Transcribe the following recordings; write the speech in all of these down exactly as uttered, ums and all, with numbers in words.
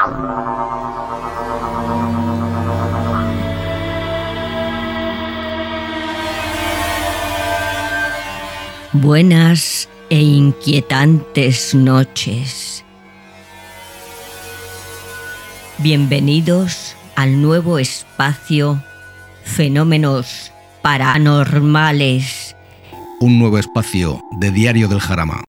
Buenas e inquietantes noches. Bienvenidos al nuevo espacio Fenómenos Paranormales. Un nuevo espacio de Diario del Jarama.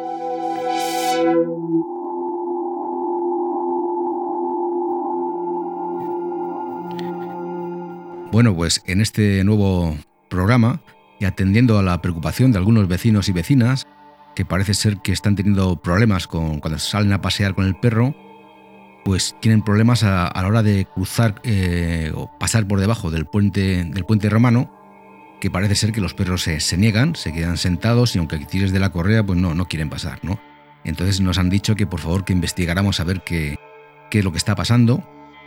Bueno, pues en este nuevo programa, y atendiendo a la preocupación de algunos vecinos y vecinas que parece ser que están teniendo problemas con, cuando salen a pasear con el perro, pues tienen problemas a, a la hora de cruzar eh, o pasar por debajo del puente, del puente romano, que parece ser que los perros se, se niegan, se quedan sentados y aunque tires de la correa, pues no, no quieren pasar, ¿no? Entonces nos han dicho que por favor que investigáramos a ver qué, qué es lo que está pasando.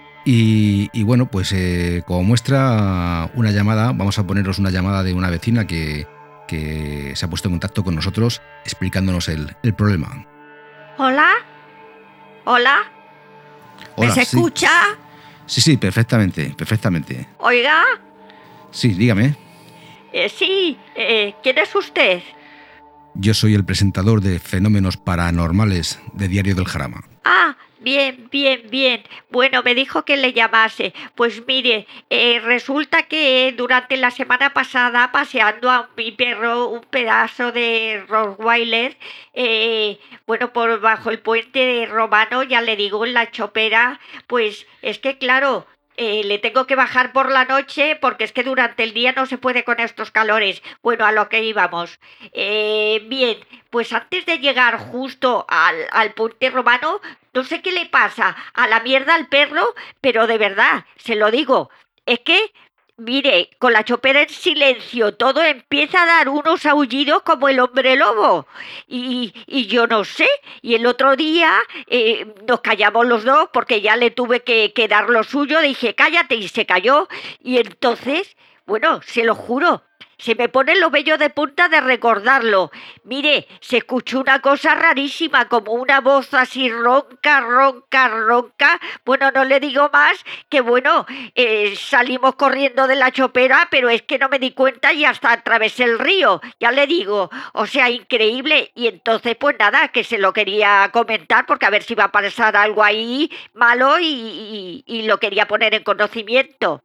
Y, y bueno, pues eh, como muestra una llamada, vamos a poneros una llamada de una vecina que, que se ha puesto en contacto con nosotros explicándonos el, el problema. ¿Hola? ¿Hola? ¿Me Hola, se sí. escucha? Sí, sí, perfectamente, perfectamente. Oiga, Sí, dígame. eh, sí, eh, ¿quién es usted? Yo soy el presentador de Fenómenos Paranormales de Diario del Jarama. Ah, bien, bien, bien. Bueno, me dijo que le llamase. Pues mire, eh, resulta que durante la semana pasada, paseando a mi perro un pedazo de Rottweiler, eh, bueno, por bajo el puente romano, ya le digo, en la chopera, pues es que claro, Eh, le tengo que bajar por la noche porque es que durante el día no se puede con estos calores. Bueno, a lo que íbamos. Eh, bien, pues antes de llegar justo al, al puente romano, no sé qué le pasa a la mierda al perro, pero de verdad, se lo digo, es que, mire, con la chopera en silencio, todo empieza a dar unos aullidos como el hombre lobo. Y, y yo no sé, y el otro día eh, nos callamos los dos porque ya le tuve que, que dar lo suyo, dije cállate y se calló. Y entonces, bueno, se lo juro, se me ponen los vellos de punta de recordarlo. Mire, se escuchó una cosa rarísima, como una voz así ronca, ronca, ronca. Bueno, no le digo más, que bueno, eh, salimos corriendo de la chopera, pero es que no me di cuenta y hasta atravesé el río, ya le digo. O sea, increíble. Y entonces, pues nada, que se lo quería comentar, porque a ver si va a pasar algo ahí malo y, y, y lo quería poner en conocimiento.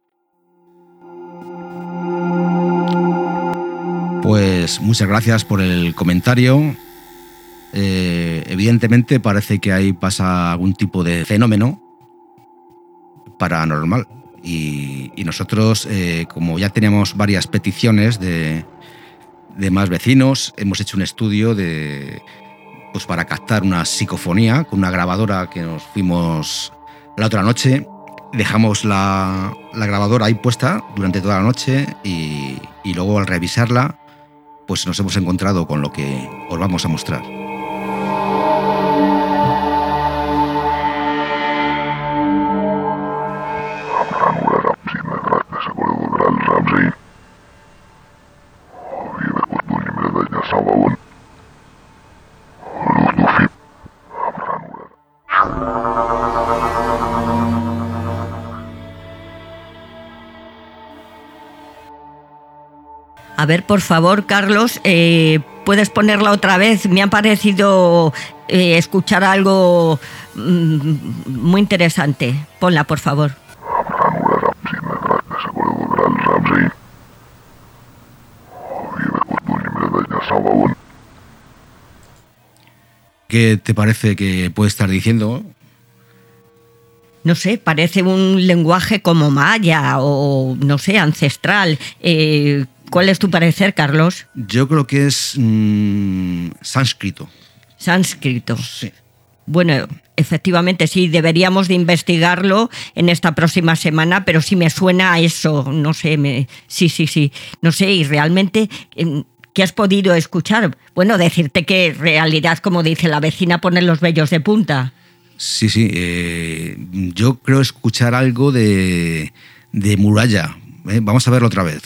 Pues muchas gracias por el comentario. Eh, evidentemente parece que ahí pasa algún tipo de fenómeno paranormal. Y, y nosotros, eh, como ya teníamos varias peticiones de, de más vecinos, hemos hecho un estudio de, pues para captar una psicofonía con una grabadora que nos fuimos la otra noche. Dejamos la, la grabadora ahí puesta durante toda la noche y, y luego al revisarla, pues nos hemos encontrado con lo que os vamos a mostrar. A ver, por favor, Carlos, eh, ¿puedes ponerla otra vez? Me ha parecido eh, escuchar algo mm, muy interesante. Ponla, por favor. ¿Qué te parece que puede estar diciendo? No sé, parece un lenguaje como maya o, no sé, ancestral. Eh, ¿Cuál es tu parecer, Carlos? Yo creo que es mmm, sánscrito. Sánscrito. Sí. Bueno, efectivamente sí, deberíamos de investigarlo en esta próxima semana, pero sí me suena a eso, no sé, me, sí, sí, sí, no sé, y realmente, ¿qué has podido escuchar? Bueno, decirte que en realidad, como dice la vecina, ponen los vellos de punta. Sí, sí, eh, yo creo escuchar algo de, de muralla, ¿eh? Vamos a verlo otra vez.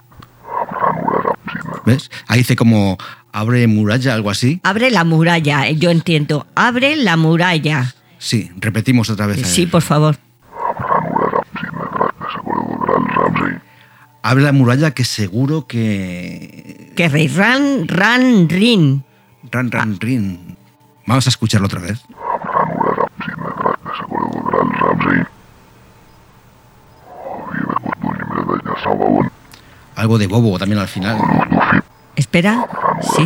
¿Ves? Ahí dice como abre muralla, algo así. Abre la muralla, yo entiendo. Abre la muralla. Sí, repetimos otra vez. Sí, por favor. Abre la muralla que seguro que... Que rey ran, ran, rin. Ran, ran, rin. Vamos a escucharlo otra vez. Algo de bobo también al final. Espera, sí.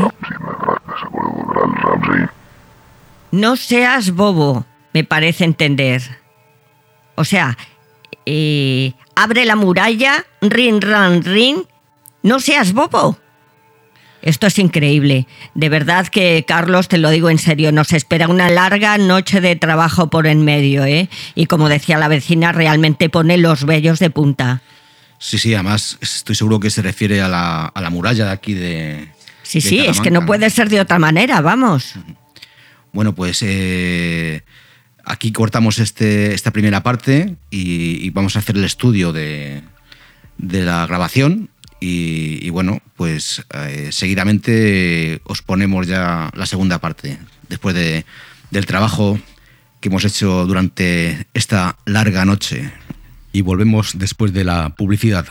No seas bobo, me parece entender. O sea, eh, abre la muralla, rin, ran, rin. No seas bobo. Esto es increíble. De verdad que, Carlos, te lo digo en serio, nos espera una larga noche de trabajo por en medio, ¿eh? Y como decía la vecina, realmente pone los vellos de punta. Sí, sí, además estoy seguro que se refiere a la, a la muralla de aquí de... Sí, de sí, Talamanca. Es que no puede ser de otra manera, vamos. Bueno, pues eh, aquí cortamos este, esta primera parte y, y vamos a hacer el estudio de, de la grabación y, y bueno, pues eh, seguidamente os ponemos ya la segunda parte, después de, del trabajo que hemos hecho durante esta larga noche. Y volvemos después de la publicidad.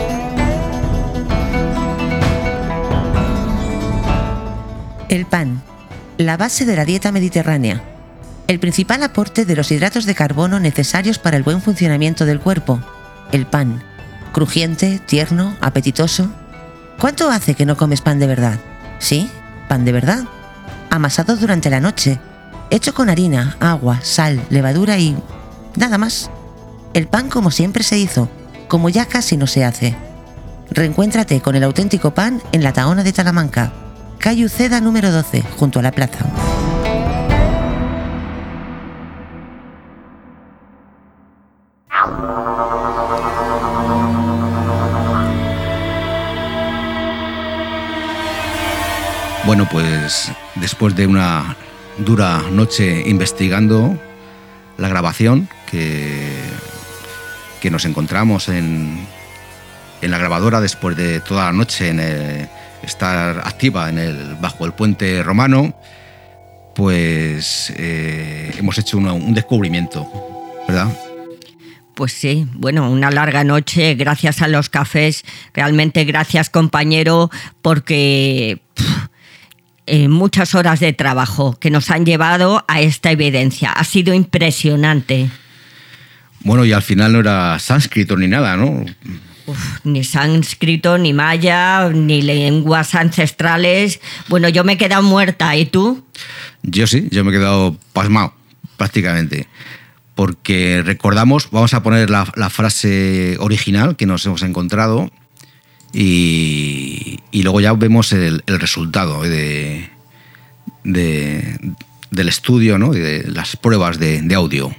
El pan, la base de la dieta mediterránea. El principal aporte de los hidratos de carbono necesarios para el buen funcionamiento del cuerpo. El pan, crujiente, tierno, apetitoso. ¿Cuánto hace que no comes pan de verdad? ¿Sí? ¿Pan de verdad? Amasado durante la noche, hecho con harina, agua, sal, levadura y... nada más. El pan como siempre se hizo, como ya casi no se hace. Reencuéntrate con el auténtico pan en la Tahona de Talamanca, calle Uceda número doce, junto a la plaza. Bueno, pues después de una dura noche investigando la grabación que, que nos encontramos en, en la grabadora después de toda la noche en el, estar activa en el, bajo el puente romano, pues eh, hemos hecho una, un descubrimiento, ¿verdad? Pues sí, bueno, una larga noche, gracias a los cafés, realmente gracias, compañero, porque pff, eh, muchas horas de trabajo que nos han llevado a esta evidencia. Ha sido impresionante. Bueno, y al final no era sánscrito ni nada, ¿no? Uf, ni sánscrito, ni maya, ni lenguas ancestrales. Bueno, yo me he quedado muerta, ¿y tú? Yo sí, yo me he quedado pasmado, prácticamente. Porque recordamos, vamos a poner la, la frase original que nos hemos encontrado y, y luego ya vemos el, el resultado de, de, del estudio, ¿no? De las pruebas de, de audio.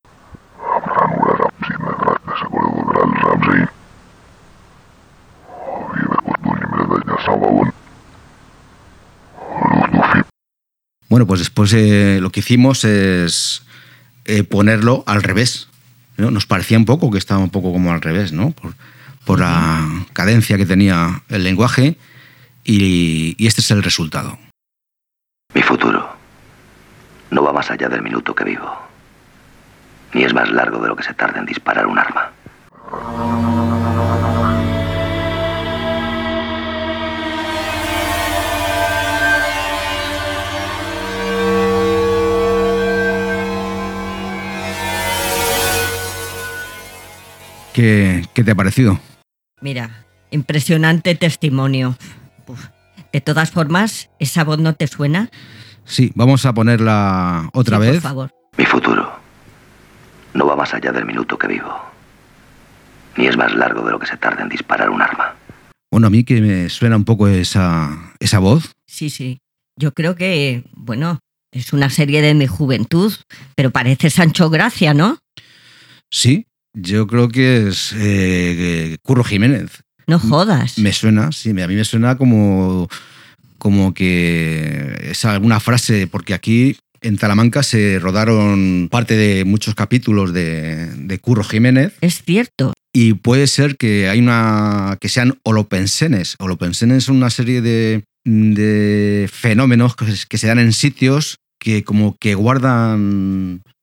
Bueno, pues después eh, lo que hicimos es eh, ponerlo al revés, ¿no? Nos parecía un poco que estaba un poco como al revés, ¿no? Por, por la cadencia que tenía el lenguaje y, y este es el resultado. Mi futuro no va más allá del minuto que vivo, ni es más largo de lo que se tarda en disparar un arma. ¿Qué, ¿Qué te ha parecido? Mira, impresionante testimonio. Uf. De todas formas, ¿esa voz no te suena? Sí, vamos a ponerla otra sí, vez. Por favor. Mi futuro no va más allá del minuto que vivo, ni es más largo de lo que se tarda en disparar un arma. Bueno, a mí que me suena un poco esa, esa voz. Sí, sí. Yo creo que, bueno, es una serie de mi juventud, pero parece Sancho Gracia, ¿no? Sí, yo creo que es eh, Curro Jiménez. No jodas. Me suena, sí, a mí me suena como, como que es alguna frase, porque aquí en Talamanca se rodaron parte de muchos capítulos de, de Curro Jiménez. Es cierto. Y puede ser que hay una que sean holopensenes. Holopensenes son una serie de, de fenómenos que, que se dan en sitios que como que guardan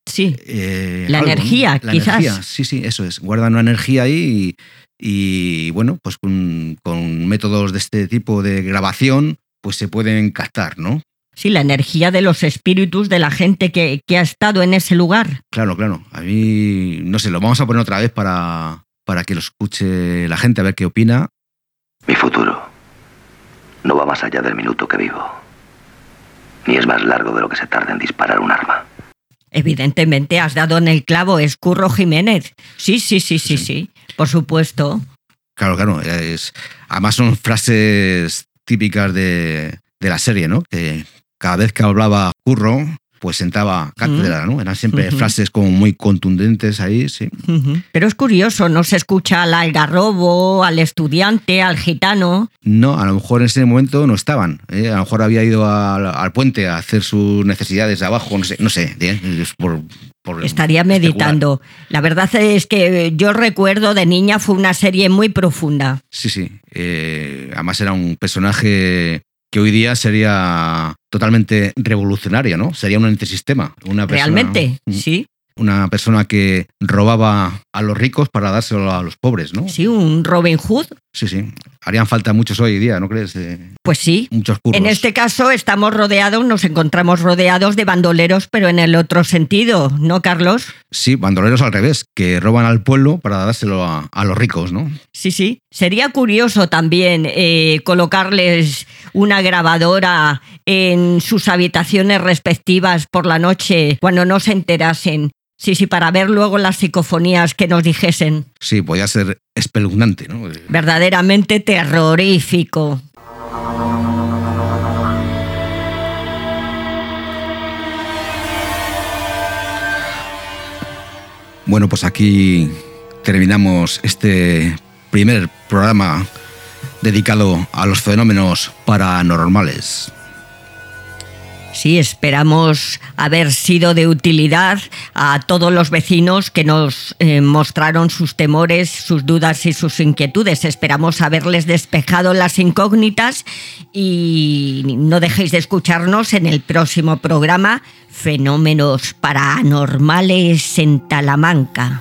Sí, eh, la algo, energía, ¿no? La quizás. energía, sí, sí, eso es. Guardan una energía ahí y, y bueno, pues con, con métodos de este tipo de grabación, pues se pueden captar, ¿no? Sí, la energía de los espíritus de la gente que, que ha estado en ese lugar. Claro, claro. A mí, no sé, lo vamos a poner otra vez para, para que lo escuche la gente, a ver qué opina. Mi futuro no va más allá del minuto que vivo, ni es más largo de lo que se tarda en disparar un arma. Evidentemente has dado en el clavo, es Curro Jiménez. Sí, sí, sí, sí, sí, sí, por supuesto. Claro, claro. Es, además son frases típicas de, de la serie, ¿no? Que cada vez que hablaba Curro, pues sentaba cátedra, ¿no? Eran siempre uh-huh. frases como muy contundentes ahí, sí. Uh-huh. Pero es curioso, no se escucha al algarrobo, al estudiante, al gitano. No, a lo mejor en ese momento no estaban. ¿eh? A lo mejor había ido al, al puente a hacer sus necesidades de abajo, no sé, no sé. ¿eh? Por, por Estaría meditando. Especular. La verdad es que yo recuerdo de niña fue una serie muy profunda. Sí, sí. Eh, además era un personaje que hoy día sería totalmente revolucionario, ¿no? Sería un antisistema. Una persona, realmente, sí. Una persona que robaba a los ricos para dárselo a los pobres, ¿no? Sí, un Robin Hood. Sí, sí. Harían falta muchos hoy día, ¿no crees? Eh, pues sí. Muchos curros. En este caso estamos rodeados, nos encontramos rodeados de bandoleros, pero en el otro sentido, ¿no, Carlos? Sí, bandoleros al revés, que roban al pueblo para dárselo a, a los ricos, ¿no? Sí, sí. Sería curioso también eh, colocarles una grabadora en sus habitaciones respectivas por la noche cuando no se enterasen. Sí, sí, para ver luego las psicofonías que nos dijesen. Sí, podía ser espeluznante, ¿no? Verdaderamente terrorífico. Bueno, pues aquí terminamos este primer programa dedicado a los fenómenos paranormales. Sí, esperamos haber sido de utilidad a todos los vecinos que nos eh, mostraron sus temores, sus dudas y sus inquietudes. Esperamos haberles despejado las incógnitas y no dejéis de escucharnos en el próximo programa Fenómenos Paranormales en Talamanca.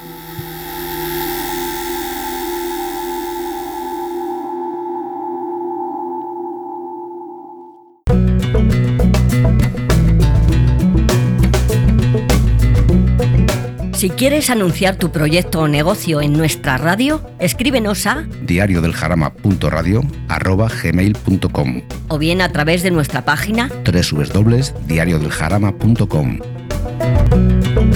Si quieres anunciar tu proyecto o negocio en nuestra radio, escríbenos a diario del jarama punto radio arroba gmail punto com o bien a través de nuestra página doble u doble u doble u punto diario del jarama punto com.